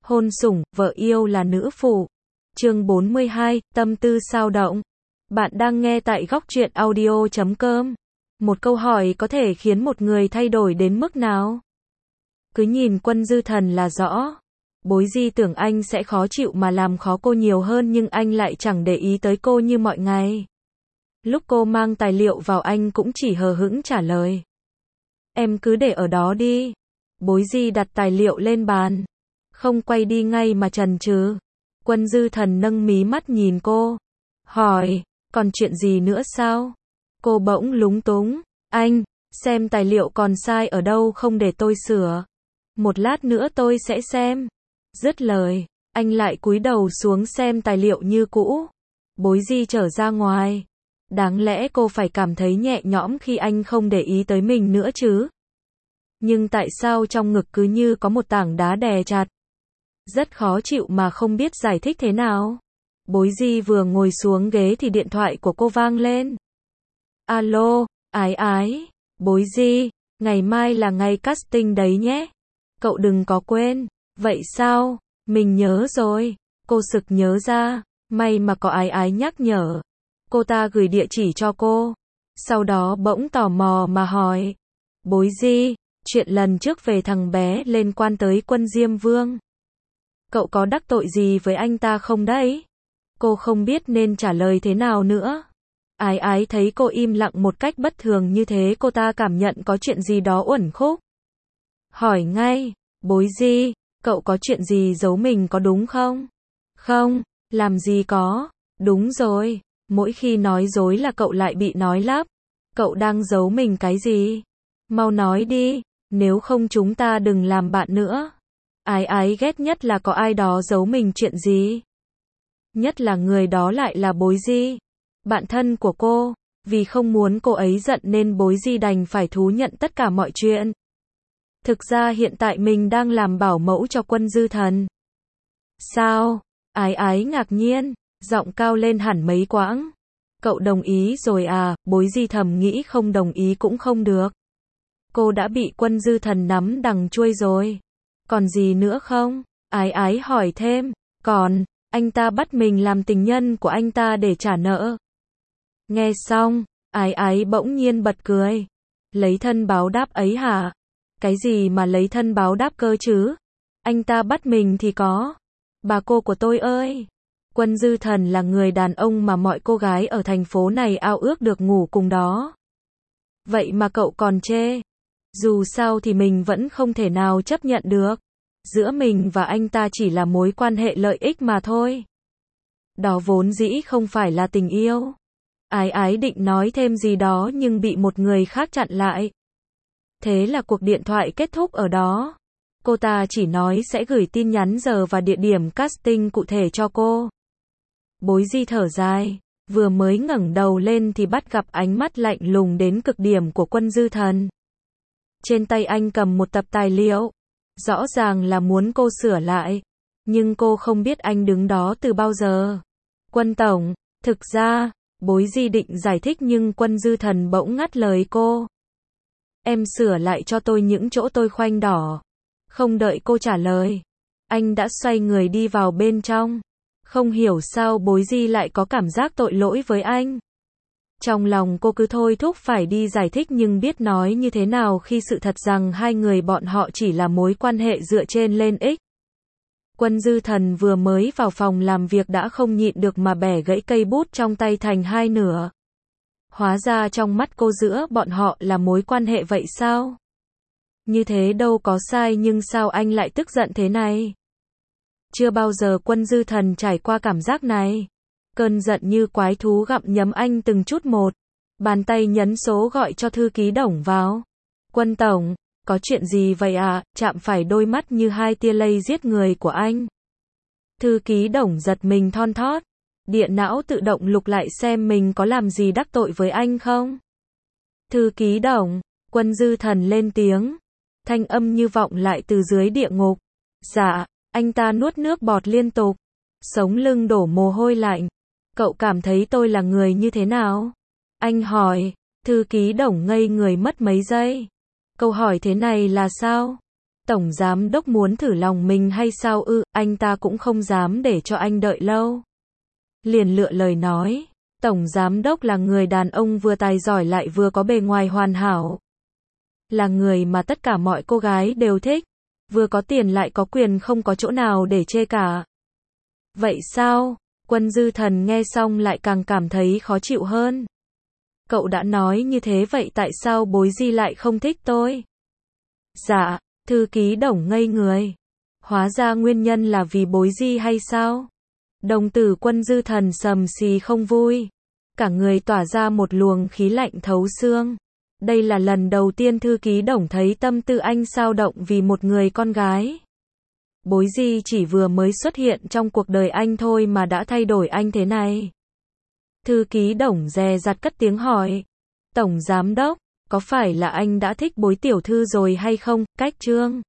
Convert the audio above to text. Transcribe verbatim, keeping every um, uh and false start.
Hôn sủng, vợ yêu là nữ phụ. Chương bốn mươi hai, tâm tư sao động. Bạn đang nghe tại góc truyện audio chấm com. Một câu hỏi có thể khiến một người thay đổi đến mức nào? Cứ nhìn Quân Dư Thần là rõ. Bối Di tưởng anh sẽ khó chịu mà làm khó cô nhiều hơn, nhưng anh lại chẳng để ý tới cô như mọi ngày. Lúc cô mang tài liệu vào anh cũng chỉ hờ hững trả lời. Em cứ để ở đó đi. Bối Di đặt tài liệu lên bàn. Không quay đi ngay mà chần chừ. Quân Dư Thần nâng mí mắt nhìn cô. Hỏi, còn chuyện gì nữa sao? Cô bỗng lúng túng. Anh, xem tài liệu còn sai ở đâu không để tôi sửa. Một lát nữa tôi sẽ xem. Dứt lời, anh lại cúi đầu xuống xem tài liệu như cũ. Bối Di trở ra ngoài. Đáng lẽ cô phải cảm thấy nhẹ nhõm khi anh không để ý tới mình nữa chứ. Nhưng tại sao trong ngực cứ như có một tảng đá đè chặt? Rất khó chịu mà không biết giải thích thế nào. Bối Di vừa ngồi xuống ghế thì điện thoại của cô vang lên. Alo, Ái Ái. Bối Di, ngày mai là ngày casting đấy nhé. Cậu đừng có quên. Vậy sao? Mình nhớ rồi. Cô sực nhớ ra. May mà có Ái Ái nhắc nhở. Cô ta gửi địa chỉ cho cô. Sau đó bỗng tò mò mà hỏi. Bối Di, chuyện lần trước về thằng bé liên quan tới Quân Diêm Vương. Cậu có đắc tội gì với anh ta không đấy? Cô không biết nên trả lời thế nào nữa. Ái Ái thấy cô im lặng một cách bất thường như thế, cô ta cảm nhận có chuyện gì đó uẩn khúc. Hỏi ngay, Bối Di, cậu có chuyện gì giấu mình có đúng không? Không, làm gì có. Đúng rồi, mỗi khi nói dối là cậu lại bị nói lắp. Cậu đang giấu mình cái gì? Mau nói đi, nếu không chúng ta đừng làm bạn nữa. Ái Ái ghét nhất là có ai đó giấu mình chuyện gì. Nhất là người đó lại là Bối Di, bạn thân của cô. Vì không muốn cô ấy giận nên Bối Di đành phải thú nhận tất cả mọi chuyện. Thực ra hiện tại mình đang làm bảo mẫu cho Quân Dư Thần. Sao? Ái Ái ngạc nhiên, giọng cao lên hẳn mấy quãng. Cậu đồng ý rồi à? Bối Di thầm nghĩ không đồng ý cũng không được. Cô đã bị Quân Dư Thần nắm đằng chuôi rồi. Còn gì nữa không? Ái Ái hỏi thêm. Còn, anh ta bắt mình làm tình nhân của anh ta để trả nợ. Nghe xong, Ái Ái bỗng nhiên bật cười. Lấy thân báo đáp ấy hả? Cái gì mà lấy thân báo đáp cơ chứ? Anh ta bắt mình thì có. Bà cô của tôi ơi! Quân Dư Thần là người đàn ông mà mọi cô gái ở thành phố này ao ước được ngủ cùng đó. Vậy mà cậu còn chê. Dù sao thì mình vẫn không thể nào chấp nhận được. Giữa mình và anh ta chỉ là mối quan hệ lợi ích mà thôi. Đó vốn dĩ không phải là tình yêu. Ái Ái định nói thêm gì đó nhưng bị một người khác chặn lại. Thế là cuộc điện thoại kết thúc ở đó. Cô ta chỉ nói sẽ gửi tin nhắn giờ và địa điểm casting cụ thể cho cô. Bối Di thở dài, vừa mới ngẩng đầu lên thì bắt gặp ánh mắt lạnh lùng đến cực điểm của Quân Dư Thần. Trên tay anh cầm một tập tài liệu. Rõ ràng là muốn cô sửa lại. Nhưng cô không biết anh đứng đó từ bao giờ. Quân Tổng, thực ra, Bối Di định giải thích nhưng Quân Dư Thần bỗng ngắt lời cô. Em sửa lại cho tôi những chỗ tôi khoanh đỏ. Không đợi cô trả lời, anh đã xoay người đi vào bên trong. Không hiểu sao Bối Di lại có cảm giác tội lỗi với anh. Trong lòng cô cứ thôi thúc phải đi giải thích nhưng biết nói như thế nào khi sự thật rằng hai người bọn họ chỉ là mối quan hệ dựa trên lên ích. Quân Dư Thần vừa mới vào phòng làm việc đã không nhịn được mà bẻ gãy cây bút trong tay thành hai nửa. Hóa ra trong mắt cô giữa bọn họ là mối quan hệ vậy sao? Như thế đâu có sai nhưng sao anh lại tức giận thế này? Chưa bao giờ Quân Dư Thần trải qua cảm giác này. Cơn giận như quái thú gặm nhấm anh từng chút một. Bàn tay nhấn số gọi cho thư ký Đồng vào. Quân Tổng, có chuyện gì vậy à? Chạm phải đôi mắt như hai tia lây giết người của anh. Thư ký Đồng giật mình thon thót. Điện não tự động lục lại xem mình có làm gì đắc tội với anh không. Thư ký Đồng, Quân Dư Thần lên tiếng. Thanh âm như vọng lại từ dưới địa ngục. Dạ, anh ta nuốt nước bọt liên tục. Sống lưng đổ mồ hôi lạnh. Cậu cảm thấy tôi là người như thế nào? Anh hỏi. Thư ký Đồng ngây người mất mấy giây. Câu hỏi thế này là sao? Tổng giám đốc muốn thử lòng mình hay sao ư, anh ta cũng không dám để cho anh đợi lâu. Liền lựa lời nói, tổng giám đốc là người đàn ông vừa tài giỏi lại vừa có bề ngoài hoàn hảo. Là người mà tất cả mọi cô gái đều thích. Vừa có tiền lại có quyền, không có chỗ nào để chê cả. Vậy sao? Quân Dư Thần nghe xong lại càng cảm thấy khó chịu hơn. Cậu đã nói như thế vậy tại sao Bối Di lại không thích tôi? Dạ, thư ký Đồng ngây người. Hóa ra nguyên nhân là vì Bối Di hay sao? Đồng tử Quân Dư Thần sầm xì không vui. Cả người tỏa ra một luồng khí lạnh thấu xương. Đây là lần đầu tiên thư ký Đồng thấy tâm tư anh xao động vì một người con gái. Bối Di chỉ vừa mới xuất hiện trong cuộc đời anh thôi mà đã thay đổi anh thế này. Thư ký Đồng dè dặt cất tiếng hỏi. Tổng giám đốc, có phải là anh đã thích Bối tiểu thư rồi hay không? Cách Trương